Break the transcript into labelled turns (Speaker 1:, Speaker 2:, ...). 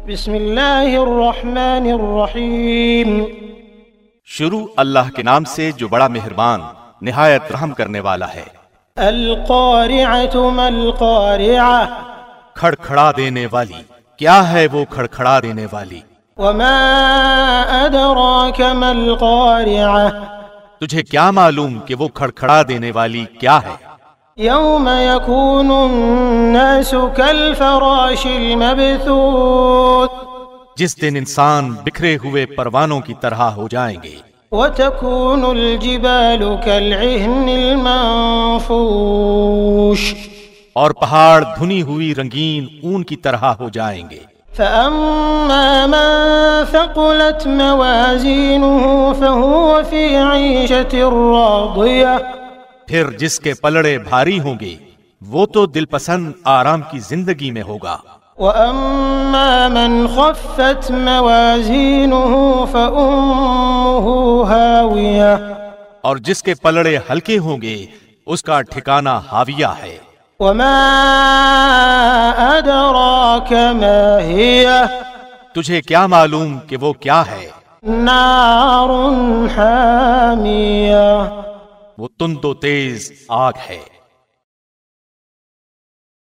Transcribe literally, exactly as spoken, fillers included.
Speaker 1: بسم اللہ الرحمن الرحیم.
Speaker 2: شروع اللہ کے نام سے جو بڑا مہربان نہایت رحم کرنے والا ہے.
Speaker 1: القارعۃ ما القارعۃ،
Speaker 2: کھڑکھڑا دینے والی. کیا ہے وہ کھڑکھڑا دینے والی؟
Speaker 1: وما ادراک ما القارعۃ،
Speaker 2: تجھے کیا معلوم کہ وہ کھڑکھڑا دینے والی کیا ہے؟
Speaker 1: یوم یکون الناس کالفراش المبثوث، جس
Speaker 2: دن انسان بکھرے ہوئے پروانوں کی طرح ہو جائیں گے.
Speaker 1: وتكون الجبال كالعهن المنفوش،
Speaker 2: اور پہاڑ دھنی ہوئی رنگین اون کی طرح ہو جائیں گے.
Speaker 1: فأما من ثقلت موازينه فهو في عيشة راضية،
Speaker 2: پھر جس کے پلڑے بھاری ہوں گے وہ تو دل پسند آرام کی زندگی میں ہوگا.
Speaker 1: وأما من خفت موازينه فأمه هاوية،
Speaker 2: اور جس کے پلڑے ہلکے ہوں گے اس کا ٹھکانہ حاویہ ہے.
Speaker 1: وما أدراك ما هي،
Speaker 2: تجھے کیا معلوم کہ وہ کیا ہے؟
Speaker 1: نار حامیہ،
Speaker 2: وہ تند و تیز آگ ہے.